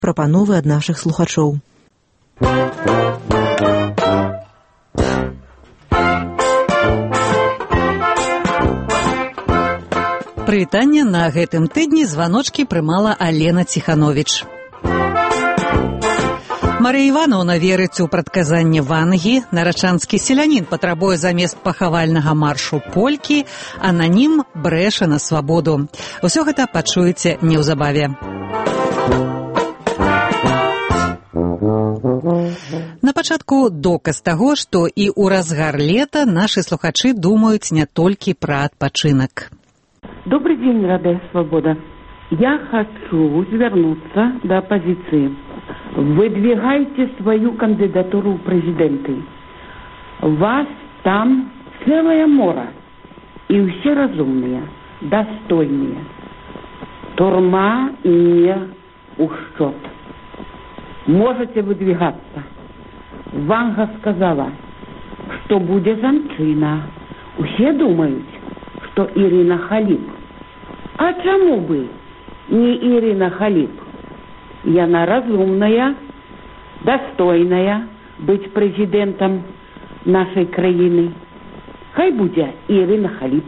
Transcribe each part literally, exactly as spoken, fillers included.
прапановы ад нашых слухачоў. Прывітанне на гэтым тыдні званочкі прымала Алена Ціхановіч. Марыя Івановна верыць у прадказанне Вангі, нарачанскі селянін патрабуе замест пахавальнага маршу полькі, ананім брэша на свабоду. Усё гэта пачуеце неўзабаве. На пачатку доказ таго, што і ў разгар лета нашы слухачы думаюць не толькі пра адпачынак. Добрый день, Радио Свобода. Я хочу вернуться до оппозиции. Выдвигайте свою кандидатуру в президенты. Вас там целая мора. И все разумные, достойные. Турма не учет. Можете выдвигаться. Ванга сказала, что будет жанчина. Все думают, что Ирина Халип. А чему бы не Ирина Халип? Яна разумная, достойная быть президентом нашей краины. Хай будет Ирина Халип.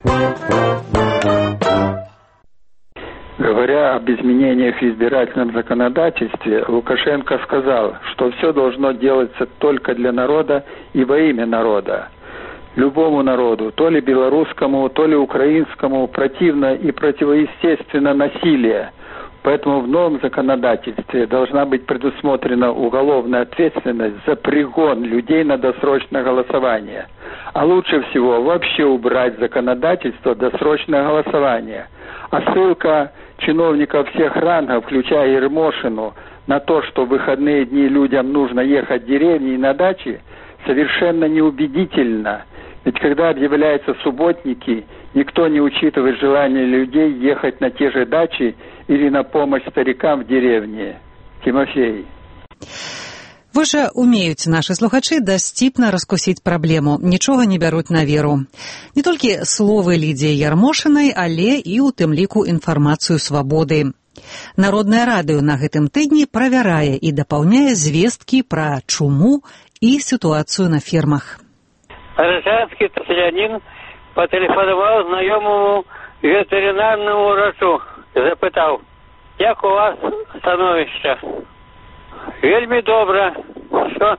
Говоря об изменениях в избирательном законодательстве, Лукашенко сказал, что все должно делаться только для народа и во имя народа. Любому народу, то ли белорусскому, то ли украинскому, противно и противоестественно насилие. Поэтому в новом законодательстве должна быть предусмотрена уголовная ответственность за пригон людей на досрочное голосование. А лучше всего вообще убрать законодательство досрочное голосование. А ссылка чиновников всех рангов, включая Ермошину, на то, что в выходные дни людям нужно ехать в деревни и на дачи, совершенно неубедительна. Ведь когда объявляются субботники, никто не учитывает желание людей ехать на те же дачи или на помощь старикам в деревне. Тимофей. Вы же умеюць нашы слухачы дасціпна раскусіць праблему, нічога не бяруць на веру. Не толькі словы Лідзіі Ярмошынай, але і ў тым ліку інфармацыю свабоды. Народнае радыё на гэтым тыдні правярае і дапаўняе звесткі пра чуму і сітуацыю на фермах. Нарачанскі селянин потелефонував знайомому ветеринарному врачу, запитав, як у вас становище? Вельми добре, що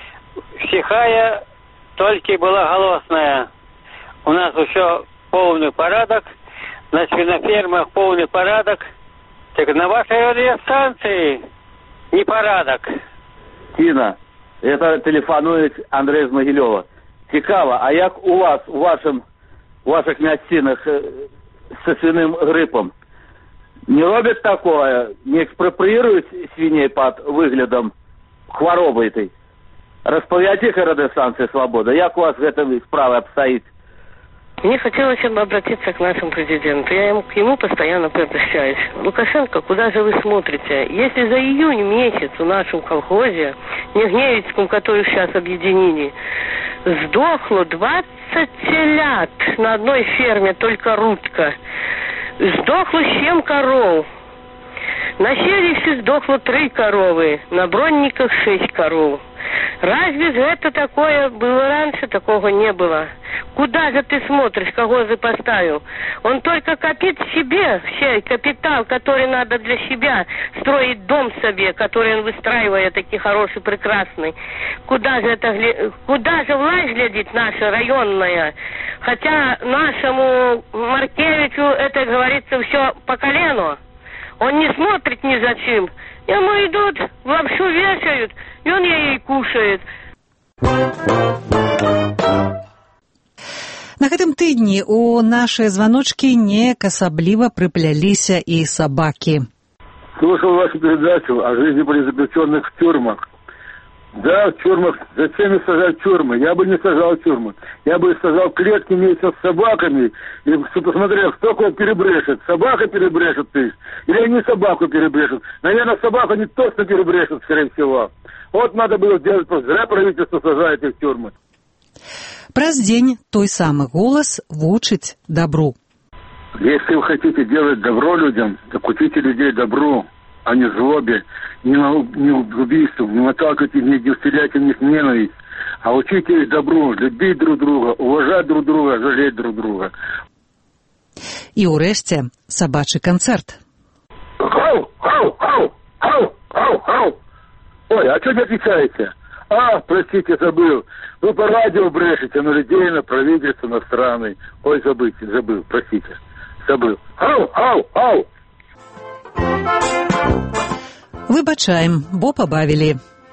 всихая тільки була голосная. У нас еще повний порядок, на свинофермах повний порядок, так на вашей радиостанции непорядок. Тина, это телефонует Андрей з Могилева. Цікаво, а як у вас, у вашим, у ваших м'ясцинах со свиным гриппом? Не роблять такое? Не экспроприируют свиней под выглядом хвороби этой? Расповядайте радиостанции «Свобода». Як у вас в этом справа обстоит? Мне хотелось бы обратиться к нашему президенту. Я ему, к нему постоянно обращаюсь. Лукашенко, куда же вы смотрите? Если за июнь месяц в нашем колхозе, Нягневицком, который сейчас объединили, сдохло двадцать телят на одной ферме, только Рудка. Сдохло семь коров. На Селище сдохло три коровы, на Бронниках шесть коров. Разве же это такое было раньше? Такого не было. Куда же ты смотришь, кого же поставил? Он только копит себе все капитал, который надо для себя, строить дом себе, который он выстраивает, такой хороший, прекрасный. Куда же это, куда же власть глядит наша районная? Хотя нашему Маркевичу это, говорится, все по колену. Он не смотрит ни за чем. Ему идут, лапшу вешают, и он ей кушает. На гэтым тыдні у нашыя званочкі неяк асабліва прыпляліся і сабакі. Слушал вашу передачу о жизни политзаключенных в тюрьмах. Да, в тюрьмах. Зачем мне сажать тюрьмы? Я бы не сажал тюрьмы. Я бы сажал клетки вместе с собаками. И посмотрел, кто кого перебрешет. Собака перебрешет ты. Или они собаку перебрешут. Наверное, собаку они точно перебрешут, скорее всего. Вот надо было сделать. Зря правительство сажает их в тюрьмы. Праз дзень той самы голас вучыць добру. Если вы хотите делать добро людям, так учите людей добру. а не злобе, не, на, не убийству, не наталкивайте, не вселяйте в них ненависть, а учите их добру, любить друг друга, уважать друг друга, жалеть друг друга. І урэшце сабачы канцэрт. Хау, хау, хау, хау, хау, хау. Ой, а что не отвечаете? А, простите, забыл. Вы по радио брешете, на людей, на правительство, на страны. Ой, забыть, забыл, простите. Забыл. Хау, хау, хау. Выбачаем, бо пабавілі.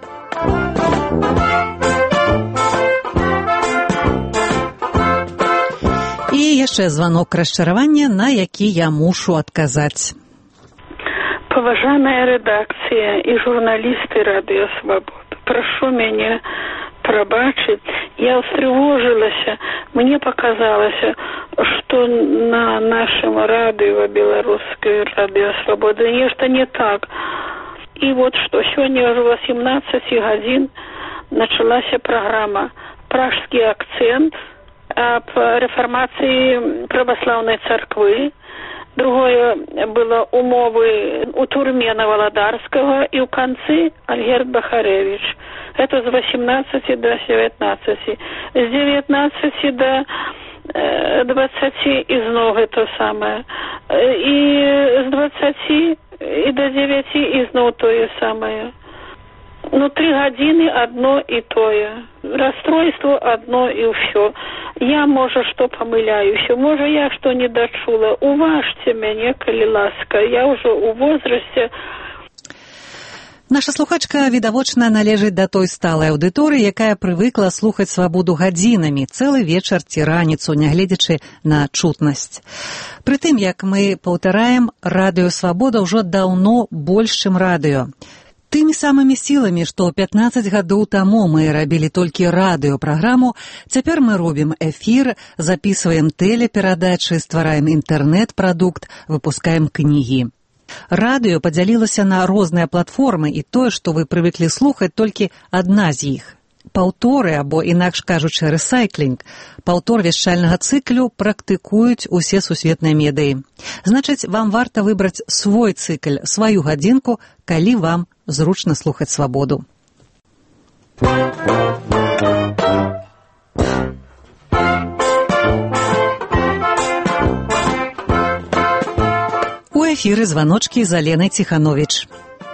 І яшчэ званок расчаравання, на які я мушу адказаць. Поважаная редакция и журналисты Радио Свобода, прошу меня пробачить. Я встревожилась. Мне показалось, что на нашем радио, белорусское Радио Свобода, нечто не так. И вот что, сегодня уже восемнадцать годин началась программа «Пражский акцент» об реформации православной церкви. Другое было умовы у Турмена Володарского и у концы Альгерд Бахаревич. Это с восемнадцати до девятнадцати. С девятнадцати до двадцати и снова то самое. И с двадцати и до девяти и снова то же самое. Ну, три годины одно и то же. Расстройство одно и все. Я, может, что помыляюсь, может, я что не дочула. Уважьте меня, коли ласка. Я уже у возрасте. Наша слухачка, відавочна, належыць да той сталай аўдыторыі, якая прывыкла слухаць свабоду гадзінамі, цэлы вечар ці раніцу, нягледзячы на чутнасць. Прытым, як мы паўтараем, Радыё Свабода ўжо даўно больш, чым радыё. Тымі самымі сіламі, што пятнаццаць гадоў таму мы рабілі толькі радыёпраграму, цяпер мы робім эфір, запісваем тэлеперадачы, ствараем інтэрнэт-прадукт, выпускаем кнігі. Радыё падзялілася на розныя платформы, і тое, што вы прывыклі слухаць, толькі адна з іх. Паўторы, або, інакш кажучы, рэсайклінг, паўтор вяшчальнага цыклю практыкуюць усе сусветныя медыі. Значыць, вам варта выбраць свой цыкль, сваю гадзінку, калі вам зручна слухаць свабоду. У эфіры званочкі з Аленай Ціхановіч.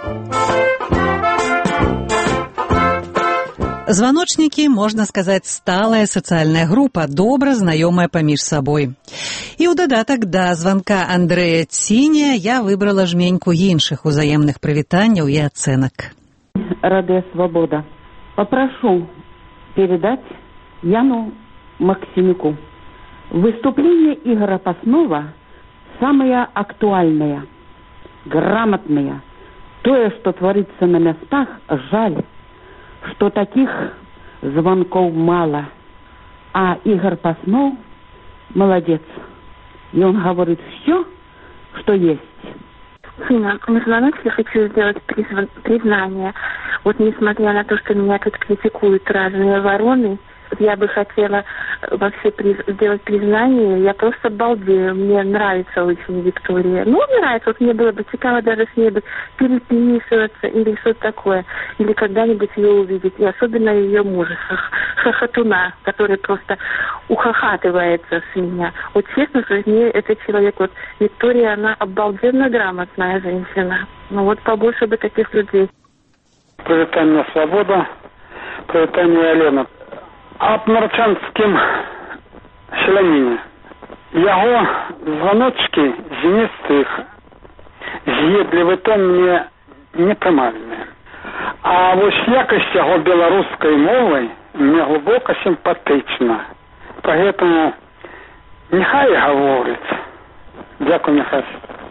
Званочнікі, можна сказаць, сталая сацыяльная група, добра знаёмая паміж сабой. І ў дадатак да званка Андрэя Ціня я выбрала жменьку іншых узаемных прывітанняў і ацэнак. Радио Свобода. Попрошу передать Яну Максимюку. Выступление Игоря Паснова самое актуальное, грамотное. То, что творится на местах, жаль, что таких звонков мало. А Игорь Паснов молодец. И он говорит все, что есть. Сына, на звоночке хочу сделать призв... признание. Вот несмотря на то, что меня тут критикуют разные вороны, я бы хотела вообще приз... сделать признание. Я просто балдею. Мне нравится очень Виктория. Ну, нравится. Вот мне было бы цікаво даже с ней бы переписываться или что-то такое. Или когда-нибудь ее увидеть. И особенно ее мужа, хохотуна, который просто ухахатывается с меня. Вот честно, что мне этот человек, вот Виктория, она обалденно грамотная женщина. Ну вот побольше бы таких людей. Привітання Свобода, привітання Алена. Об нарочанскім селянине. Яго звоночки змістых, з'едлівы тон мне непрымальны. А вось якасць яго беларускай мовы мне глубока сімпатычна. Поэтому нехай гаворыць. Дякую, Михась.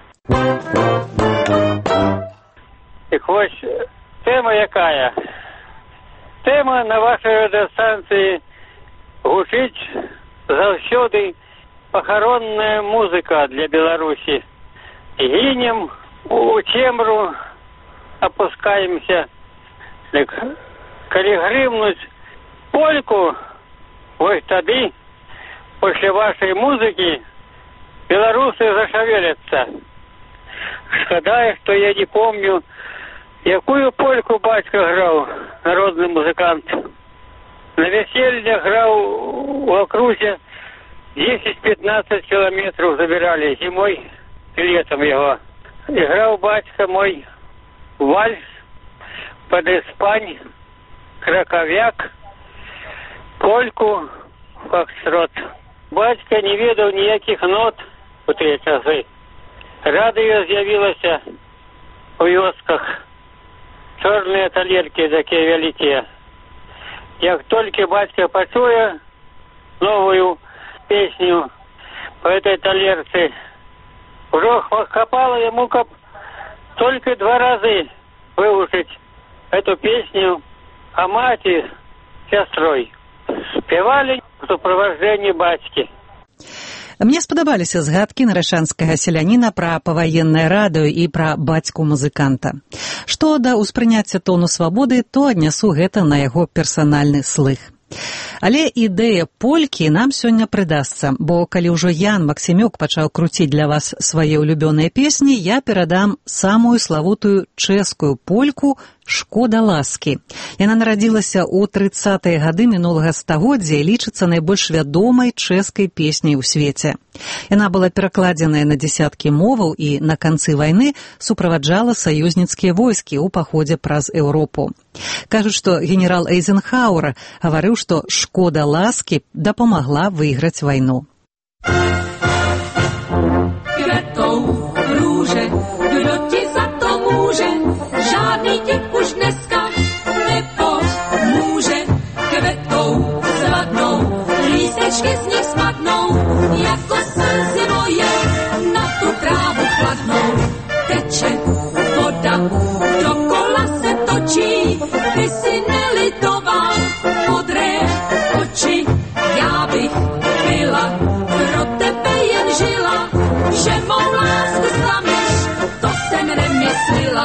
Так вось тема якая? Тема на вашей радиостанции гучить заўсёды похоронная музыка для Беларуси. Гинем у цемру, опускаемся. Так, коли грымнуть польку, вот тады, после вашей музыки, белорусы зашевелятся. Шкода, что я не помню, якую польку батька грал, народный музыкант. На веселье грал в округе десять-пятнадцать километров забирали зимой и летом его. Играл батька мой вальс, под Испань, краковяк, польку, фокстрот. Батька не ведал ніяких нот у ті часи. Радіо з'явилося у вёсках. Чорні талерки такі великі. Як тільки батька почує новую песню по этой талерке, уже хапало ему как только два раза выучить эту песню о мати с сестрой. Спевали в сопровождении батьки. Мне спадабаліся згадкі нарэшанскага селяніна пра паваеннае радыё і пра бацьку-музыканта. Што да ўспрыняцця тону свабоды, то аднясу гэта на яго персанальны слых. Але ідэя полькі нам сёння прыдасца, бо калі ўжо Ян Максімюк пачаў круціць для вас свае ўлюбёныя песні, я перадам самую славутую чэшскую польку «Шкода ласкі». Яна нарадзілася ў трыццатыя гады мінулага стагоддзя і лічыцца найбольш вядомай чэшскай песняй у свеце. Яна была перакладзеная на дзесяткі моваў і на канцы вайны суправаджала саюзніцкія войскі ў паходзе праз Еўропу. Кажуць, што генерал Эйзенхауэр гаварыў, што шкода ласкі дапамагла выйграць вайну. Žádný ti už dneska nepomůže, kvetou svadnou, lístečky z nich spadnou, jako slzy moje na tu trávu chladnou. Teče voda, dokola se točí, ty si nelitoval, modré oči, já bych byla, pro tebe jen žila, že mou lásku zklameš, to jsem nemyslela.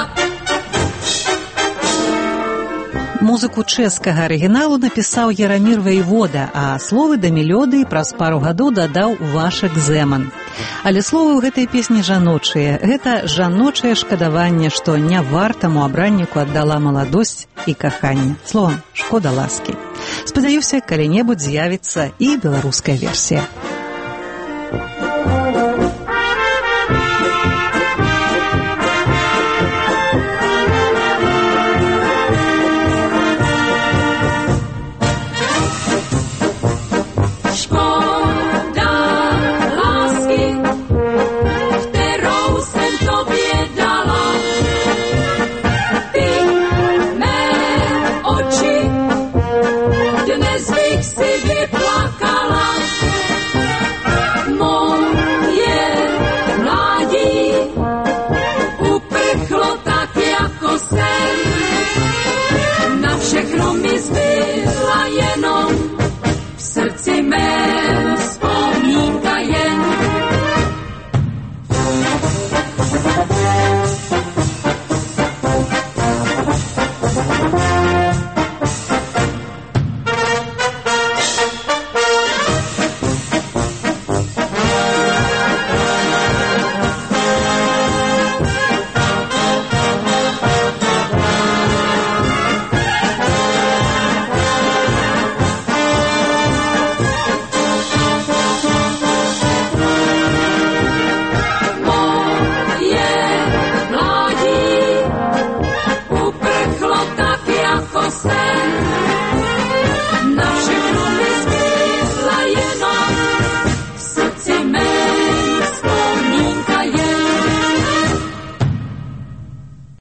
Музыку чэшскага арыгіналу напісаў Ярамір Ваєвода, а словы да мелодыі праз пару гадоў дадаў Вашек Земан. Але словы ў гэтай песні жаночыя. Гэта жаночае шкадаванне, што нявартаму абранніку аддала маладосць і каханне. Словам, шкода ласкі. Спадзяюся, калі-небудзь з'явіцца і беларуская версія.